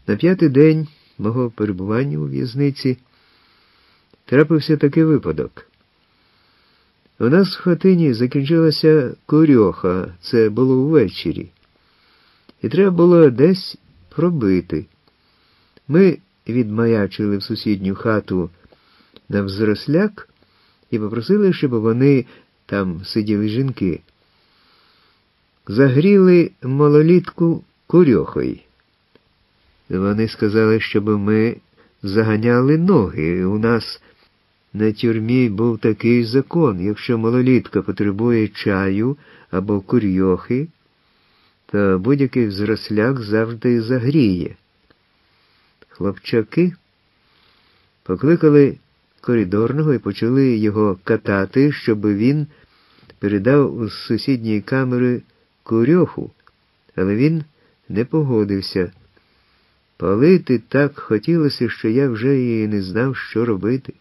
На 5-й день мого перебування у в'язниці трапився такий випадок. У нас в хатині закінчилася курьоха, це було ввечері. І треба було десь пробити. Ми відмаячили в сусідню хату навзросляк і попросили, щоб вони, там сиділи жінки, загріли малолітку курьохою. Вони сказали, щоб ми заганяли ноги. У нас на тюрмі був такий закон: якщо малолітка потребує чаю або курьохи, то будь-який взросляк завжди загріє. Хлопчаки покликали коридорного і почали його катати, щоб він передав з сусідньої камери курьоху, але він не погодився. Палити так хотілося, що я вже і не знав, що робити.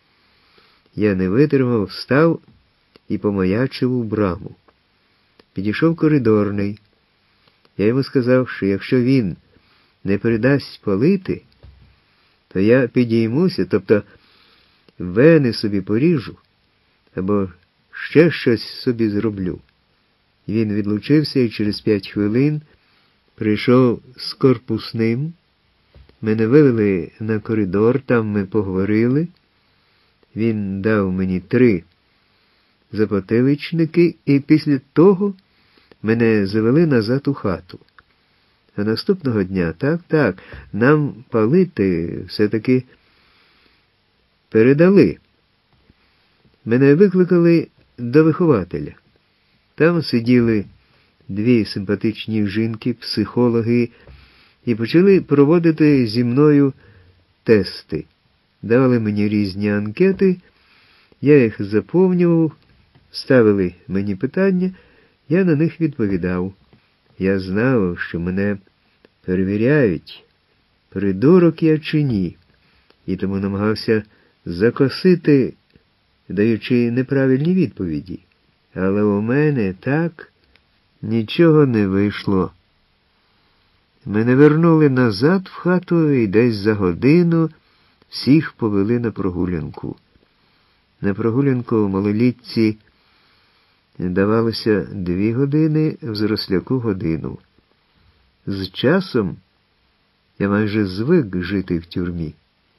Я не витримав, встав і помаячив у браму. Підійшов коридорний. Я йому сказав, що якщо він не передасть палити, то я підіймуся, тобто вени собі поріжу, або ще щось собі зроблю. Він відлучився і через 5 хвилин прийшов з корпусним. Мене вивели на коридор, там ми поговорили. Він дав мені 3 запотиличники, і після того мене завели назад у хату. А наступного дня, так, нам палити все-таки передали. Мене викликали до вихователя. Там сиділи 2 симпатичні жінки, психологи, і почали проводити зі мною тести. Давали мені різні анкети, я їх заповнював, ставили мені питання, я на них відповідав. Я знав, що мене перевіряють, придурок я чи ні, і тому намагався закосити, даючи неправильні відповіді. Але у мене так нічого не вийшло. Мене вернули назад в хату і десь за годину всіх повели на прогулянку. На прогулянку в малолітці давалося 2 години, взросляку годину. З часом я майже звик жити в тюрмі.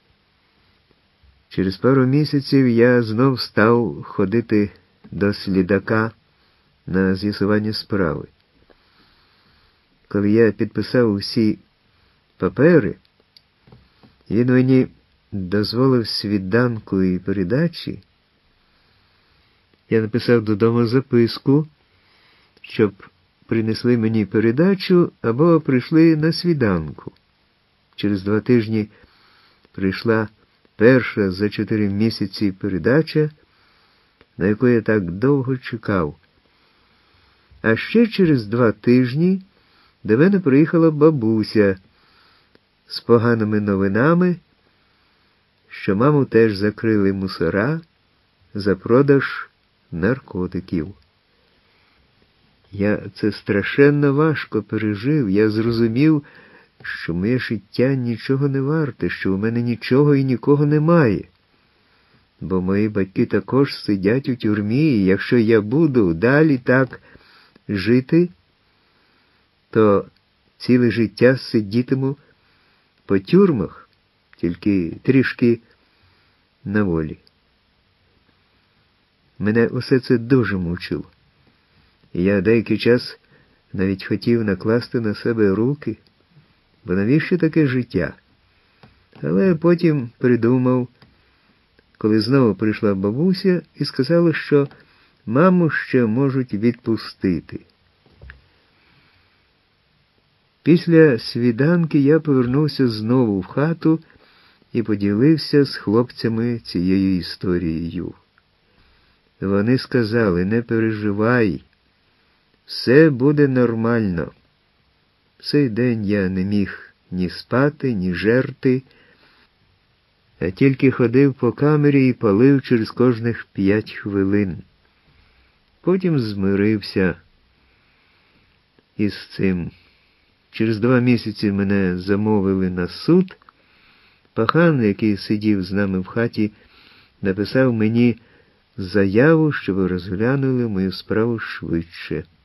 Через пару місяців я знов став ходити до слідака на з'ясування справи. Коли я підписав усі папери, він мені дозволив свіданку і передачі. Я написав додому записку, щоб принесли мені передачу або прийшли на свіданку. Через 2 тижні прийшла перша за 4 місяці передача, на яку я так довго чекав. А ще через 2 тижні до мене приїхала бабуся з поганими новинами, що маму теж закрили мусора за продаж наркотиків. Я це страшенно важко пережив. Я зрозумів, що моє життя нічого не варте, що у мене нічого і нікого немає. Бо мої батьки також сидять у тюрмі, і якщо я буду далі так жити, то ціле життя сидітиму по тюрмах, тільки трішки на волі. Мене усе це дуже мучило. І я деякий час навіть хотів накласти на себе руки, бо навіщо таке життя? Але потім придумав, коли знову прийшла бабуся і сказала, що маму ще можуть відпустити. Після свіданки я повернувся знову в хату і поділився з хлопцями цією історією. Вони сказали: не переживай, все буде нормально. В цей день я не міг ні спати, ні жерти, а тільки ходив по камері і палив через кожних 5 хвилин. Потім змирився із цим. Через 2 місяці мене замовили на суд. Пахан, який сидів з нами в хаті, написав мені заяву, щоб розглянули мою справу швидше.